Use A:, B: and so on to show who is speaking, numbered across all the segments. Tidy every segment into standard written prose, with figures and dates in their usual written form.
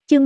A: Chương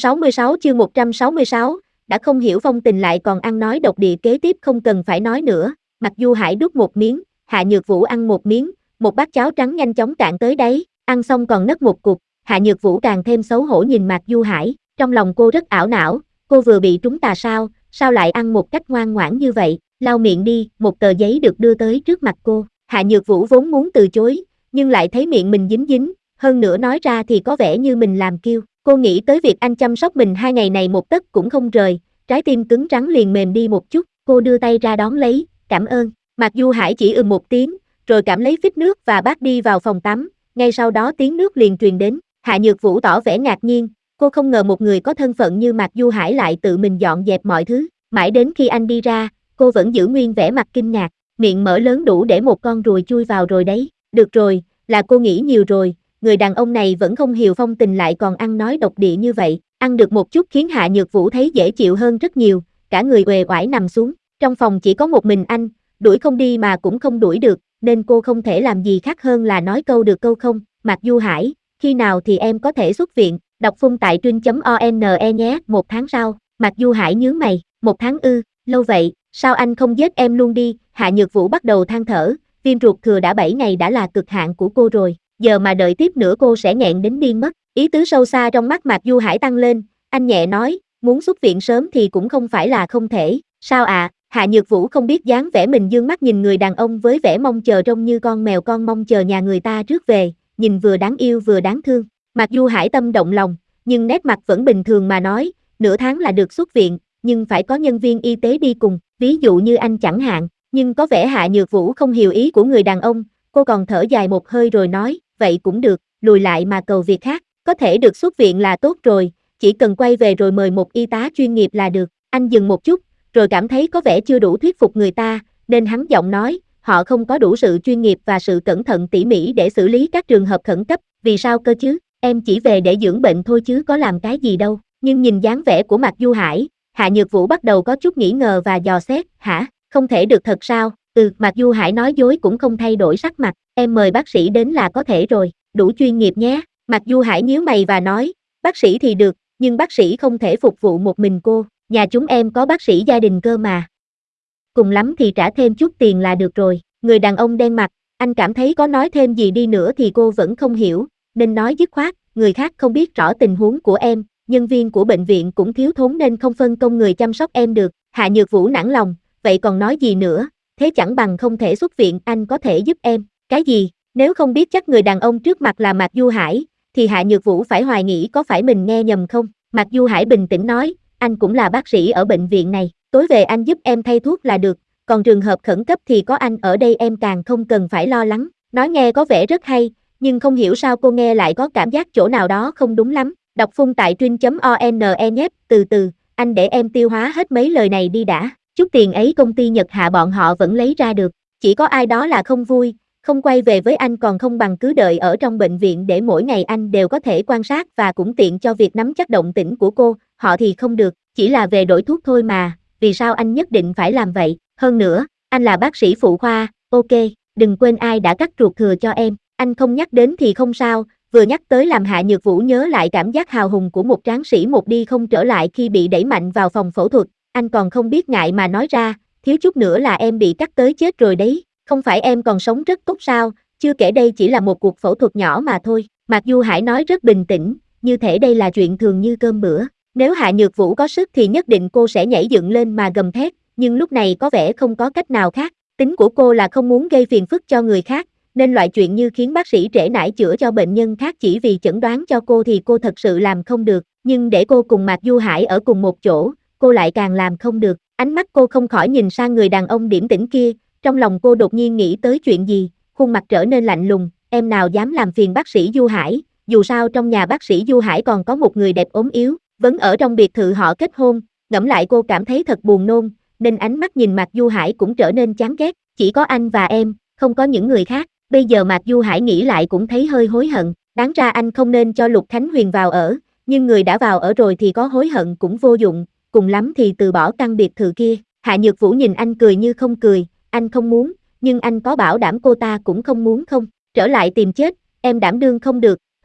A: 166, đã không hiểu phong tình lại còn ăn nói độc địa kế tiếp không cần phải nói nữa, Mạc Du Hải đút một miếng, Hạ Nhược Vũ ăn một miếng, một bát cháo trắng nhanh chóng cạn tới đáy, ăn xong còn nấc một cục, Hạ Nhược Vũ càng thêm xấu hổ nhìn Mạc Du Hải, trong lòng cô rất ảo não, cô vừa bị trúng tà sao lại ăn một cách ngoan ngoãn như vậy, lau miệng đi, một tờ giấy được đưa tới trước mặt cô, Hạ Nhược Vũ vốn muốn từ chối, nhưng lại thấy miệng mình dính dính, hơn nữa nói ra thì có vẻ như mình làm kiêu. Cô nghĩ tới việc anh chăm sóc mình 2 ngày này một tấc cũng không rời, trái tim cứng rắn liền mềm đi một chút, cô đưa tay ra đón lấy, cảm ơn. Mạc Du Hải chỉ một tiếng, rồi cảm lấy phích nước và bát đi vào phòng tắm, ngay sau đó tiếng nước liền truyền đến, Hạ Nhược Vũ tỏ vẻ ngạc nhiên, cô không ngờ một người có thân phận như Mạc Du Hải lại tự mình dọn dẹp mọi thứ, mãi đến khi anh đi ra, cô vẫn giữ nguyên vẻ mặt kinh ngạc, miệng mở lớn đủ để một con ruồi chui vào rồi đấy, được rồi, là cô nghĩ nhiều rồi. Người đàn ông này vẫn không hiểu phong tình lại còn ăn nói độc địa như vậy, ăn được một chút khiến Hạ Nhược Vũ thấy dễ chịu hơn rất nhiều, cả người uể oải nằm xuống, trong phòng chỉ có một mình anh, đuổi không đi mà cũng không đuổi được, nên cô không thể làm gì khác hơn là nói câu được câu không, Mạc Du Hải, khi nào thì em có thể xuất viện, đọc phun tại truyện.one nhé, 1 tháng sau, Mạc Du Hải nhướng mày, 1 tháng ư, lâu vậy, sao anh không giết em luôn đi, Hạ Nhược Vũ bắt đầu than thở, viêm ruột thừa đã 7 ngày đã là cực hạn của cô rồi. Giờ mà đợi tiếp nữa cô sẽ nghẹn đến điên mất, ý tứ sâu xa trong mắt Mạc Du Hải tăng lên, anh nhẹ nói, muốn xuất viện sớm thì cũng không phải là không thể, sao ạ, Hạ Nhược Vũ không biết dáng vẻ mình dương mắt nhìn người đàn ông với vẻ mong chờ trông như con mèo con mong chờ nhà người ta rước về, nhìn vừa đáng yêu vừa đáng thương, Mạc Du Hải tâm động lòng, nhưng nét mặt vẫn bình thường mà nói, nửa tháng là được xuất viện, nhưng phải có nhân viên y tế đi cùng, ví dụ như anh chẳng hạn, nhưng có vẻ Hạ Nhược Vũ không hiểu ý của người đàn ông, cô còn thở dài một hơi rồi nói, vậy cũng được, lùi lại mà cầu việc khác, có thể được xuất viện là tốt rồi, chỉ cần quay về rồi mời một y tá chuyên nghiệp là được, anh dừng một chút, rồi cảm thấy có vẻ chưa đủ thuyết phục người ta, nên hắn giọng nói, họ không có đủ sự chuyên nghiệp và sự cẩn thận tỉ mỉ để xử lý các trường hợp khẩn cấp, vì sao cơ chứ, em chỉ về để dưỡng bệnh thôi chứ có làm cái gì đâu, nhưng nhìn dáng vẻ của Mạc Du Hải, Hạ Nhược Vũ bắt đầu có chút nghi ngờ và dò xét, hả, không thể được thật sao, Mạc Du Hải nói dối cũng không thay đổi sắc mặt, em mời bác sĩ đến là có thể rồi, đủ chuyên nghiệp nhé, Mạc Du Hải nhíu mày và nói, bác sĩ thì được, nhưng bác sĩ không thể phục vụ một mình cô, nhà chúng em có bác sĩ gia đình cơ mà. Cùng lắm thì trả thêm chút tiền là được rồi, người đàn ông đen mặt, anh cảm thấy có nói thêm gì đi nữa thì cô vẫn không hiểu, nên nói dứt khoát, người khác không biết rõ tình huống của em, nhân viên của bệnh viện cũng thiếu thốn nên không phân công người chăm sóc em được, Hạ Nhược Vũ nản lòng, vậy còn nói gì nữa, thế chẳng bằng không thể xuất viện anh có thể giúp em, cái gì, nếu không biết chắc người đàn ông trước mặt là Mạc Du Hải, thì Hạ Nhược Vũ phải hoài nghĩ có phải mình nghe nhầm không, Mạc Du Hải bình tĩnh nói, anh cũng là bác sĩ ở bệnh viện này, tối về anh giúp em thay thuốc là được, còn trường hợp khẩn cấp thì có anh ở đây em càng không cần phải lo lắng, nói nghe có vẻ rất hay, nhưng không hiểu sao cô nghe lại có cảm giác chỗ nào đó không đúng lắm, đọc phun tại truyện.one nhé, từ từ, anh để em tiêu hóa hết mấy lời này đi đã. Chút tiền ấy công ty Nhật Hạ bọn họ vẫn lấy ra được, chỉ có ai đó là không vui, không quay về với anh còn không bằng cứ đợi ở trong bệnh viện để mỗi ngày anh đều có thể quan sát và cũng tiện cho việc nắm chắc động tĩnh của cô, họ thì không được, chỉ là về đổi thuốc thôi mà, vì sao anh nhất định phải làm vậy, hơn nữa, anh là bác sĩ phụ khoa, ok, đừng quên ai đã cắt ruột thừa cho em, anh không nhắc đến thì không sao, vừa nhắc tới làm Hạ Nhược Vũ nhớ lại cảm giác hào hùng của một tráng sĩ một đi không trở lại khi bị đẩy mạnh vào phòng phẫu thuật. Anh còn không biết ngại mà nói ra, thiếu chút nữa là em bị cắt tới chết rồi đấy, không phải em còn sống rất tốt sao, chưa kể đây chỉ là một cuộc phẫu thuật nhỏ mà thôi, Mạc Du Hải nói rất bình tĩnh, như thể đây là chuyện thường như cơm bữa, nếu Hạ Nhược Vũ có sức thì nhất định cô sẽ nhảy dựng lên mà gầm thét, nhưng lúc này có vẻ không có cách nào khác, tính của cô là không muốn gây phiền phức cho người khác, nên loại chuyện như khiến bác sĩ trễ nải chữa cho bệnh nhân khác chỉ vì chẩn đoán cho cô thì cô thật sự làm không được, nhưng để cô cùng Mạc Du Hải ở cùng một chỗ, cô lại càng làm không được, ánh mắt cô không khỏi nhìn sang người đàn ông điềm tĩnh kia, trong lòng cô đột nhiên nghĩ tới chuyện gì, khuôn mặt trở nên lạnh lùng, em nào dám làm phiền bác sĩ Du Hải, dù sao trong nhà bác sĩ Du Hải còn có một người đẹp ốm yếu, vẫn ở trong biệt thự họ kết hôn, ngẫm lại cô cảm thấy thật buồn nôn, nên ánh mắt nhìn Mạc Du Hải cũng trở nên chán ghét, chỉ có anh và em, không có những người khác, bây giờ Mạc Du Hải nghĩ lại cũng thấy hơi hối hận, đáng ra anh không nên cho Lục Khánh Huyền vào ở, nhưng người đã vào ở rồi thì có hối hận cũng vô dụng, cùng lắm thì từ bỏ căn biệt thự kia, Hạ Nhược Vũ nhìn anh cười như không cười, anh không muốn, nhưng anh có bảo đảm cô ta cũng không muốn không, trở lại tìm chết, em đảm đương không được,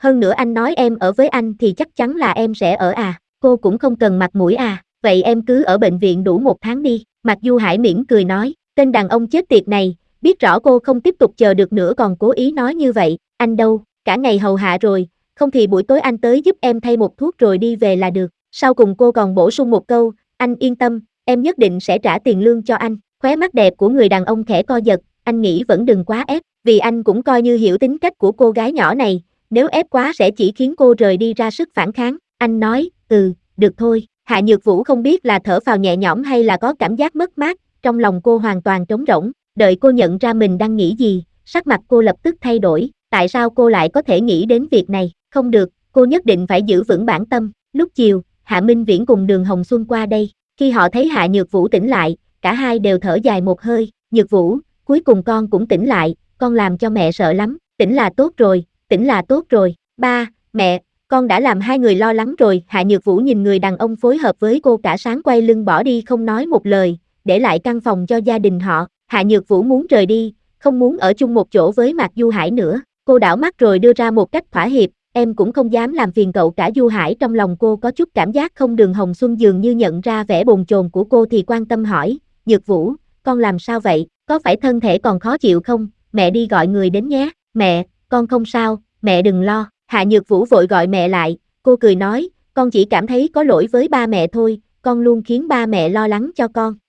A: hơn nữa anh nói em ở với anh thì chắc chắn là em sẽ ở à, cô cũng không cần mặt mũi à, vậy em cứ ở bệnh viện đủ 1 tháng đi, Mạc Du Hải mỉm cười nói, tên đàn ông chết tiệt này, biết rõ cô không tiếp tục chờ được nữa còn cố ý nói như vậy, anh đâu, cả ngày hầu hạ rồi, không thì buổi tối anh tới giúp em thay một thuốc rồi đi về là được, sau cùng cô còn bổ sung một câu, anh yên tâm, em nhất định sẽ trả tiền lương cho anh, khóe mắt đẹp của người đàn ông khẽ co giật, anh nghĩ vẫn đừng quá ép, vì anh cũng coi như hiểu tính cách của cô gái nhỏ này, nếu ép quá sẽ chỉ khiến cô rời đi ra sức phản kháng, anh nói, được thôi, Hạ Nhược Vũ không biết là thở phào nhẹ nhõm hay là có cảm giác mất mát, trong lòng cô hoàn toàn trống rỗng, đợi cô nhận ra mình đang nghĩ gì, sắc mặt cô lập tức thay đổi, tại sao cô lại có thể nghĩ đến việc này, không được, cô nhất định phải giữ vững bản tâm, lúc chiều, Hạ Minh Viễn cùng Đường Hồng Xuân qua đây, khi họ thấy Hạ Nhược Vũ tỉnh lại, cả hai đều thở dài một hơi, Nhược Vũ, cuối cùng con cũng tỉnh lại, con làm cho mẹ sợ lắm, tỉnh là tốt rồi, tỉnh là tốt rồi, ba, mẹ, con đã làm hai người lo lắng rồi, Hạ Nhược Vũ nhìn người đàn ông phối hợp với cô cả sáng quay lưng bỏ đi không nói một lời, để lại căn phòng cho gia đình họ, Hạ Nhược Vũ muốn rời đi, không muốn ở chung một chỗ với Mạc Du Hải nữa, cô đảo mắt rồi đưa ra một cách thỏa hiệp, em cũng không dám làm phiền cậu cả. Du Hải trong lòng cô có chút cảm giác không. Đường Hồng Xuân dường như nhận ra vẻ bồn chồn của cô thì quan tâm hỏi, Nhược Vũ, con làm sao vậy, có phải thân thể còn khó chịu không, mẹ đi gọi người đến nhé, mẹ, con không sao, mẹ đừng lo, Hạ Nhược Vũ vội gọi mẹ lại, cô cười nói, con chỉ cảm thấy có lỗi với ba mẹ thôi, con luôn khiến ba mẹ lo lắng cho con,